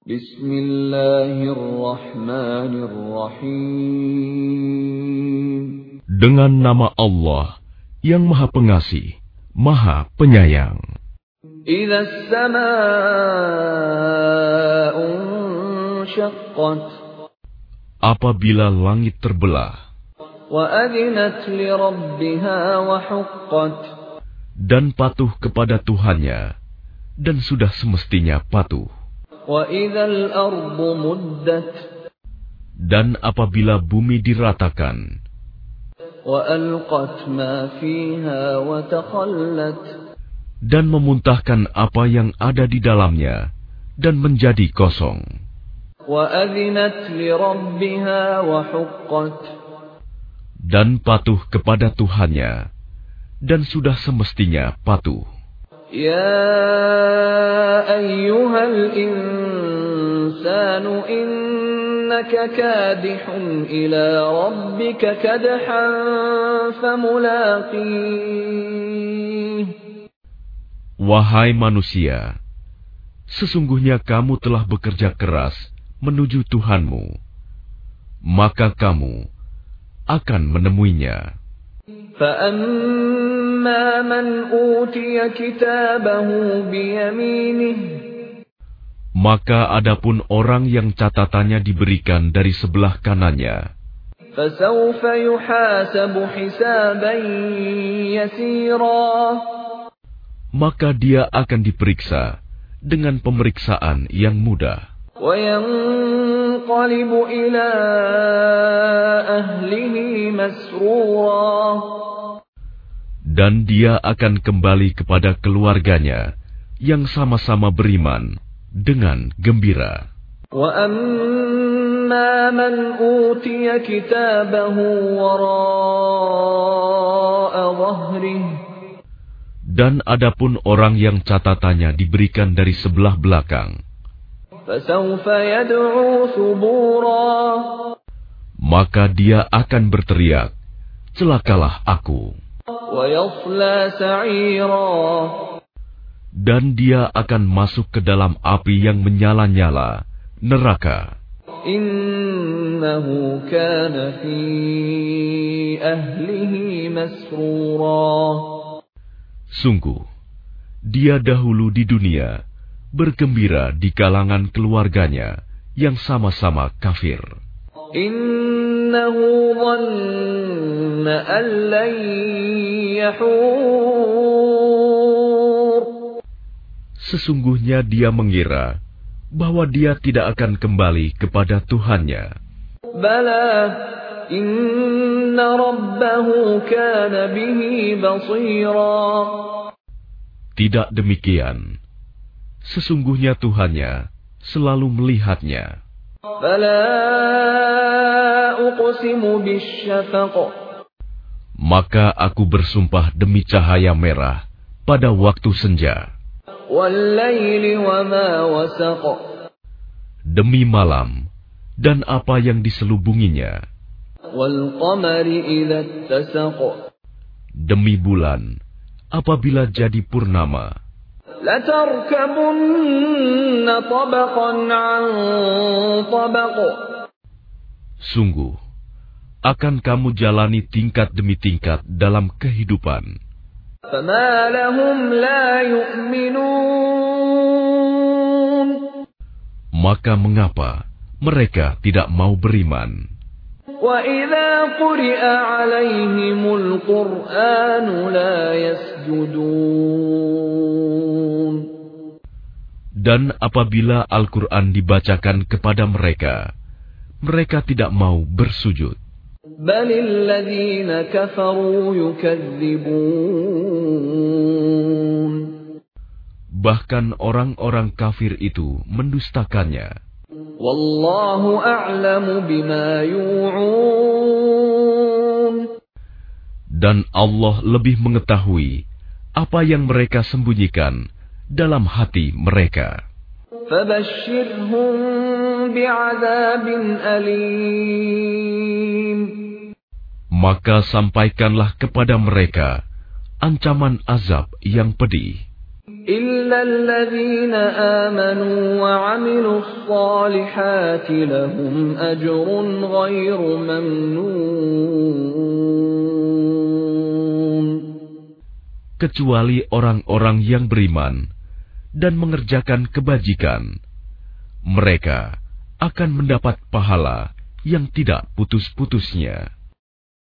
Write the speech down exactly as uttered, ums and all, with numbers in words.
Bismillahirrahmanirrahim. Dengan nama Allah yang Maha Pengasih, Maha Penyayang. Idza as-samaa'u unshaqqat. Apabila langit terbelah. Wa adzinat li rabbiha wa huqqat. Dan patuh kepada Tuhannya, dan sudah semestinya patuh. Wa idzal ardu muddat. Dan apabila bumi diratakan. Wa alqat ma fiha wa takhallat. Dan memuntahkan apa yang ada di dalamnya, dan menjadi kosong. Wa adzinat li rabbiha wa huqqat. Dan patuh kepada Tuhannya, dan sudah semestinya patuh. Ya ayyuhal insanu innaka kadihun ila rabbika kadhan famulaqih. Wahai manusia, sesungguhnya kamu telah bekerja keras menuju Tuhanmu, maka kamu akan menemuinya. فَأَمَّا مَنْ أُوتِيَ كِتَابَهُ بِيَمِينِهِ. Maka adapun orang yang catatannya diberikan dari sebelah kanannya, فَسَوْفَ يُحَاسَبُ حِسَابًا يَسِيرًا. maka dia akan diperiksa dengan pemeriksaan yang mudah. وَيَنْقَلِبُ إِلَى أَهْلِهِ مَسْرُورًا. Dan dia akan kembali kepada keluarganya yang sama-sama beriman dengan gembira. وَأَمَّا مَنْ أُوتِيَ كِتَابَهُ وَرَاءَ ظَهْرِهِ. Dan adapun orang yang catatannya diberikan dari sebelah belakang, فَسَوْفَ يَدْعُو ثُبُورًا. maka dia akan berteriak, celakalah aku. وَيَصْلَى سَعِيرًا. Dan dia akan masuk ke dalam api yang menyala-nyala, neraka. إِنَّهُ كَانَ فِي أَهْلِهِ مَسْرُورًا. Sungguh, dia dahulu di dunia bergembira di kalangan keluarganya yang sama-sama kafir. Innahu dhanna an lan yahur. Sesungguhnya dia mengira bahwa dia tidak akan kembali kepada Tuhannya. Bala, inna rabbahu kana bihi basira. Tidak demikian. Sesungguhnya Tuhannya selalu melihatnya. Fala uqsimu bisyafaq. Maka aku bersumpah demi cahaya merah pada waktu senja. Wal-laili wa ma wasaq. Demi malam dan apa yang diselubunginya. Wal-qamari idza ittasaq. Demi bulan apabila jadi purnama. Latarkabunna tabaqan 'an tabaq. Sungguh, akan kamu jalani tingkat demi tingkat dalam kehidupan. Fama lahum la yu'minun. Maka mengapa mereka tidak mau beriman? Wa idza quri'a 'alaihimul Qur'anu la yasjudun. Dan apabila Al-Quran dibacakan kepada mereka, mereka tidak mau bersujud. Balil ladzina kafaru yukadzibun. Bahkan orang-orang kafir itu mendustakannya. Wallahu a'lamu bima yu'un. Dan Allah lebih mengetahui apa yang mereka sembunyikan dalam hati mereka. Fabashshirhum bi'adzabin alim. Maka sampaikanlah kepada mereka ancaman azab yang pedih. إِلَّا الَّذِينَ آمَنُوا وَعَمِلُوا الصَّالِحَاتِ لَهُمْ أَجْرٌ غَيْرُ مَمْنُونٍ. Kecuali orang-orang yang beriman dan mengerjakan kebajikan, mereka akan mendapat pahala yang tidak putus-putusnya.